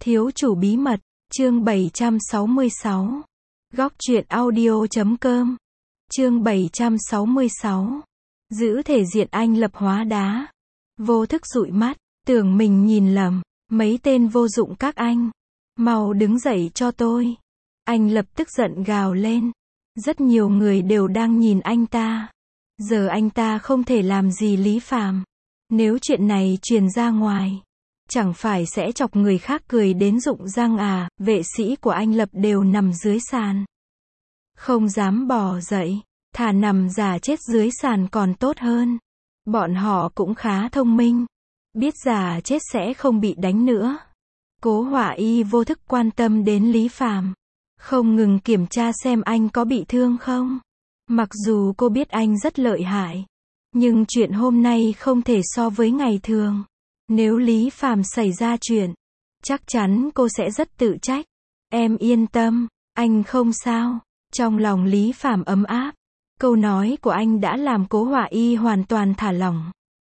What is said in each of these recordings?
Thiếu chủ bí mật, chương 766. Góc truyện audio.com. Chương 766. Giữ thể diện anh Lập hóa đá. Vô thức dụi mắt, tưởng mình nhìn lầm, mấy tên vô dụng các anh. Mau đứng dậy cho tôi. Anh Lập tức giận gào lên. Rất nhiều người đều đang nhìn anh ta. Giờ anh ta không thể làm gì Lý Phàm. Nếu chuyện này truyền ra ngoài, chẳng phải sẽ chọc người khác cười đến rụng răng à. Vệ sĩ của anh Lập đều nằm dưới sàn, không dám bò dậy, thà nằm giả chết dưới sàn còn tốt hơn. Bọn họ cũng khá thông minh, biết giả chết sẽ không bị đánh nữa. Cố Họa Y vô thức quan tâm đến Lý Phàm, không ngừng kiểm tra xem anh có bị thương không. Mặc dù cô biết anh rất lợi hại, nhưng chuyện hôm nay không thể so với ngày thường. Nếu Lý Phàm xảy ra chuyện, chắc chắn cô sẽ rất tự trách. Em yên tâm, anh không sao. Trong lòng Lý Phàm ấm áp. Câu nói của anh đã làm Cố Họa Y hoàn toàn thả lỏng.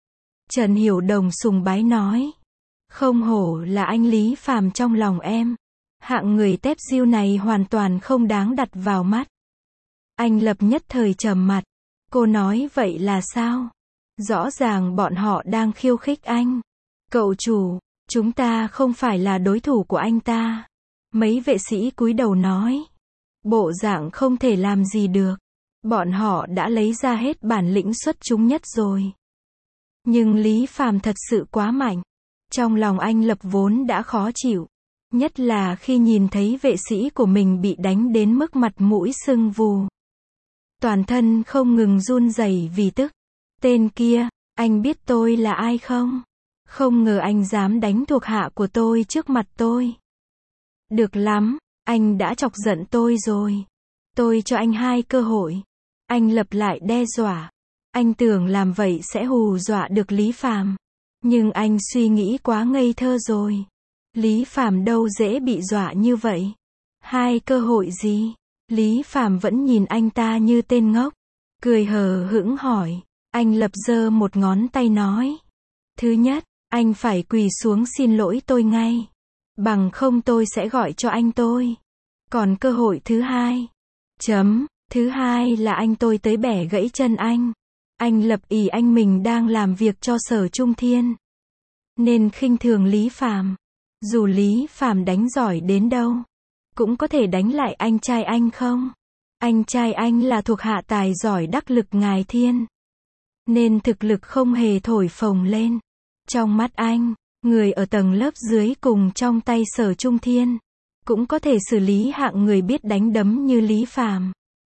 Trần Hiểu Đồng sùng bái nói. Không hổ là anh Lý Phàm trong lòng em. Hạng người tép diêu này hoàn toàn không đáng đặt vào mắt. Anh Lập nhất thời trầm mặt. Cô nói vậy là sao? Rõ ràng bọn họ đang khiêu khích anh. Cậu chủ, chúng ta không phải là đối thủ của anh ta. Mấy vệ sĩ cúi đầu nói. Bộ dạng không thể làm gì được. Bọn họ đã lấy ra hết bản lĩnh xuất chúng nhất rồi. Nhưng Lý Phàm thật sự quá mạnh. Trong lòng anh Lập vốn đã khó chịu. Nhất là khi nhìn thấy vệ sĩ của mình bị đánh đến mức mặt mũi sưng vù. Toàn thân không ngừng run rẩy vì tức. Tên kia, anh biết tôi là ai không? Không ngờ anh dám đánh thuộc hạ của tôi trước mặt tôi. Được lắm, anh đã chọc giận tôi rồi. Tôi cho anh 2 cơ hội. Anh Lập lại đe dọa. Anh tưởng làm vậy sẽ hù dọa được Lý Phàm. Nhưng anh suy nghĩ quá ngây thơ rồi. Lý Phàm đâu dễ bị dọa như vậy. 2 cơ hội gì? Lý Phàm vẫn nhìn anh ta như tên ngốc. Cười hờ hững hỏi. Anh Lập giơ một ngón tay nói. Thứ nhất, anh phải quỳ xuống xin lỗi tôi ngay. Bằng không tôi sẽ gọi cho anh tôi. Còn cơ hội thứ hai. Thứ hai là anh tôi tới bẻ gãy chân anh. Anh Lập ỷ anh mình đang làm việc cho Sở Trung Thiên, nên khinh thường Lý Phàm. Dù Lý Phàm đánh giỏi đến đâu, cũng có thể đánh lại anh trai anh không? Anh trai anh là thuộc hạ tài giỏi đắc lực Ngài Thiên, nên thực lực không hề thổi phồng lên. Trong mắt anh, người ở tầng lớp dưới cùng trong tay Sở Trung Thiên, cũng có thể xử lý hạng người biết đánh đấm như Lý Phàm.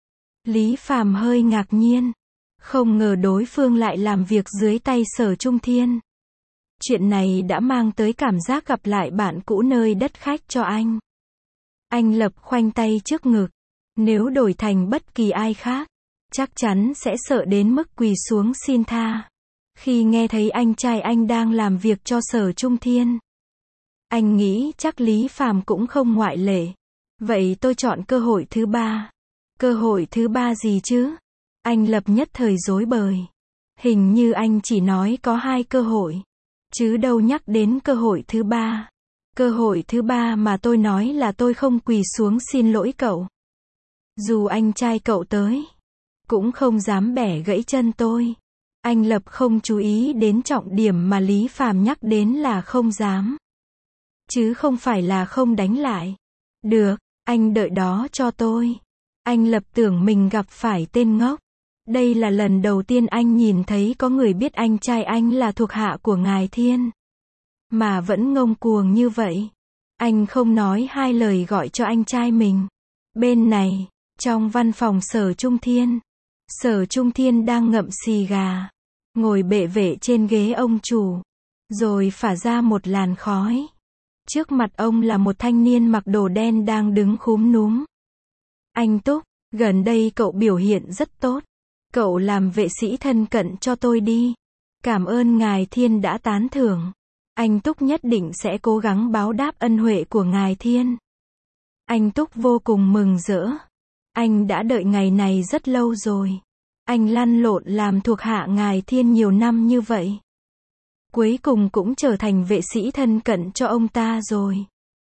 Lý Phàm hơi ngạc nhiên, không ngờ đối phương lại làm việc dưới tay Sở Trung Thiên. Chuyện này đã mang tới cảm giác gặp lại bạn cũ nơi đất khách cho anh. Anh Lập khoanh tay trước ngực. Nếu đổi thành bất kỳ ai khác, chắc chắn sẽ sợ đến mức quỳ xuống xin tha. Khi nghe thấy anh trai anh đang làm việc cho Sở Trung Thiên, anh nghĩ chắc Lý Phàm cũng không ngoại lệ. Vậy tôi chọn cơ hội thứ 3. Cơ hội thứ 3 gì chứ? Anh Lập nhất thời rối bời. Hình như anh chỉ nói có 2 cơ hội, chứ đâu nhắc đến cơ hội thứ 3. Cơ hội thứ 3 mà tôi nói là tôi không quỳ xuống xin lỗi cậu. Dù anh trai cậu tới, cũng không dám bẻ gãy chân tôi. Anh Lập không chú ý đến trọng điểm mà Lý Phàm nhắc đến là không dám, chứ không phải là không đánh lại. Được, anh đợi đó cho tôi. Anh Lập tưởng mình gặp phải tên ngốc. Đây là lần đầu tiên anh nhìn thấy có người biết anh trai anh là thuộc hạ của Ngài Thiên, mà vẫn ngông cuồng như vậy. Anh không nói 2 lời gọi cho anh trai mình. Bên này, trong văn phòng Sở Trung Thiên, Sở Trung Thiên đang ngậm xì gà, ngồi bệ vệ trên ghế ông chủ, rồi phả ra một làn khói. Trước mặt ông là một thanh niên mặc đồ đen đang đứng khúm núm. Anh Túc, gần đây cậu biểu hiện rất tốt. Cậu làm vệ sĩ thân cận cho tôi đi. Cảm ơn Ngài Thiên đã tán thưởng. Anh Túc nhất định sẽ cố gắng báo đáp ân huệ của Ngài Thiên. Anh Túc vô cùng mừng rỡ. Anh đã đợi ngày này rất lâu rồi. Anh lăn lộn làm thuộc hạ Ngài Thiên nhiều năm như vậy. Cuối cùng cũng trở thành vệ sĩ thân cận cho ông ta rồi.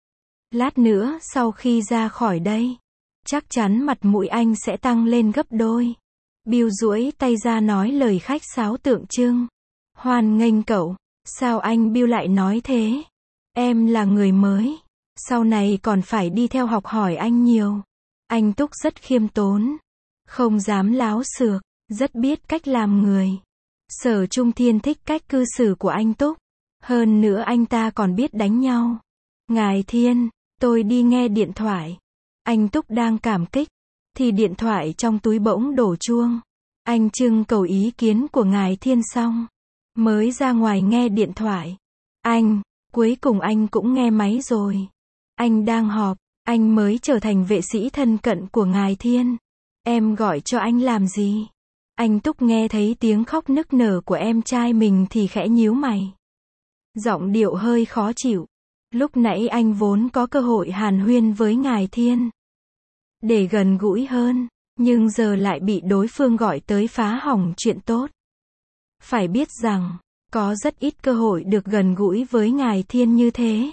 Lát nữa sau khi ra khỏi đây, chắc chắn mặt mũi anh sẽ tăng lên gấp đôi. Bill duỗi tay ra nói lời khách sáo tượng trưng. Hoan nghênh cậu. Sao anh Bill lại nói thế? Em là người mới. Sau này còn phải đi theo học hỏi anh nhiều. Anh Túc rất khiêm tốn. Không dám láo xược. Rất biết cách làm người. Sở Trung Thiên thích cách cư xử của anh Túc. Hơn nữa anh ta còn biết đánh nhau. Ngài Thiên, tôi đi nghe điện thoại. Anh Túc đang cảm kích. Thì điện thoại trong túi bỗng đổ chuông. Anh trưng cầu ý kiến của Ngài Thiên xong. Mới ra ngoài nghe điện thoại. Cuối cùng anh cũng nghe máy rồi. Anh đang họp. Anh mới trở thành vệ sĩ thân cận của Ngài Thiên. Em gọi cho anh làm gì? Anh Túc nghe thấy tiếng khóc nức nở của em trai mình thì khẽ nhíu mày. Giọng điệu hơi khó chịu. Lúc nãy anh vốn có cơ hội hàn huyên với Ngài Thiên để gần gũi hơn, nhưng giờ lại bị đối phương gọi tới phá hỏng chuyện tốt. Phải biết rằng, có rất ít cơ hội được gần gũi với Ngài Thiên như thế.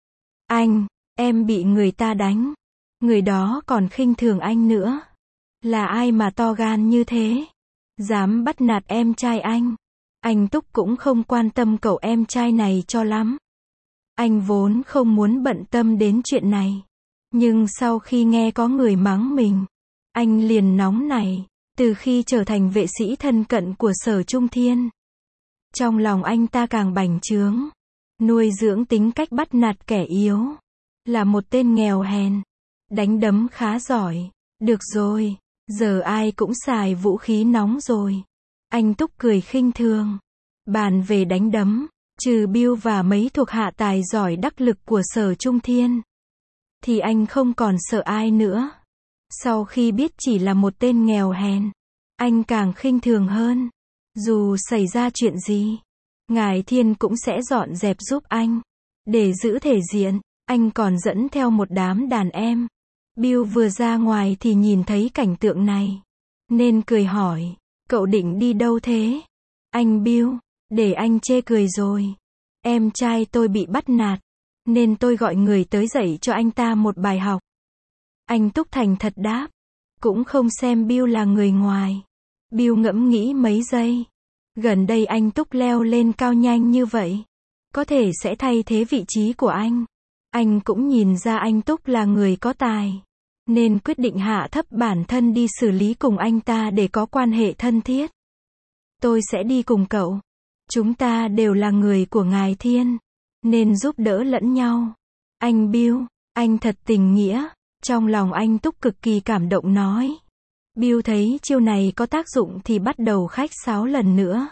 Em bị người ta đánh. Người đó còn khinh thường anh nữa. Là ai mà to gan như thế? Dám bắt nạt em trai anh. Anh Túc cũng không quan tâm cậu em trai này cho lắm. Anh vốn không muốn bận tâm đến chuyện này. Nhưng sau khi nghe có người mắng mình, anh liền nóng nảy. Từ khi trở thành vệ sĩ thân cận của Sở Trung Thiên, trong lòng anh ta càng bành trướng. Nuôi dưỡng tính cách bắt nạt kẻ yếu. Là một tên nghèo hèn. Đánh đấm khá giỏi. Được rồi, giờ ai cũng xài vũ khí nóng rồi. Anh Túc cười khinh thường. Bàn về đánh đấm, trừ Bill và mấy thuộc hạ tài giỏi đắc lực của Sở Trung Thiên, thì anh không còn sợ ai nữa. Sau khi biết chỉ là một tên nghèo hèn, anh càng khinh thường hơn. Dù xảy ra chuyện gì, Ngài Thiên cũng sẽ dọn dẹp giúp anh. Để giữ thể diện, anh còn dẫn theo một đám đàn em. Bill vừa ra ngoài thì nhìn thấy cảnh tượng này, nên cười hỏi, cậu định đi đâu thế? Anh Bill, để anh chê cười rồi. Em trai tôi bị bắt nạt, nên tôi gọi người tới dạy cho anh ta một bài học. Anh Túc thành thật đáp, cũng không xem Bill là người ngoài. Bill ngẫm nghĩ mấy giây. Gần đây anh Túc leo lên cao nhanh như vậy, có thể sẽ thay thế vị trí của anh. Anh cũng nhìn ra anh Túc là người có tài, nên quyết định hạ thấp bản thân đi xử lý cùng anh ta để có quan hệ thân thiết. Tôi sẽ đi cùng cậu. Chúng ta đều là người của Ngài Thiên, nên giúp đỡ lẫn nhau. Anh Bill, anh thật tình nghĩa. Trong lòng anh Túc cực kỳ cảm động nói. Bill thấy chiêu này có tác dụng thì bắt đầu khách sáo lần nữa.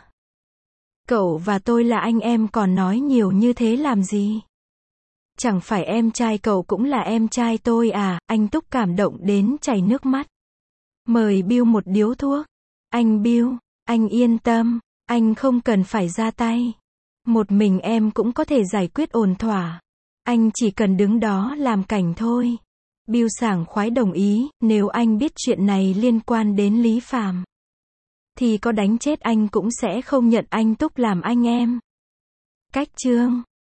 Cậu và tôi là anh em còn nói nhiều như thế làm gì? Chẳng phải em trai cậu cũng là em trai tôi à? Anh Túc cảm động đến chảy nước mắt. Mời Bill một điếu thuốc. Anh Bill, anh yên tâm, anh không cần phải ra tay. Một mình em cũng có thể giải quyết ổn thỏa. Anh chỉ cần đứng đó làm cảnh thôi. Bill sảng khoái đồng ý, nếu anh biết chuyện này liên quan đến Lý Phàm, thì có đánh chết anh cũng sẽ không nhận anh Túc làm anh em. Cách chương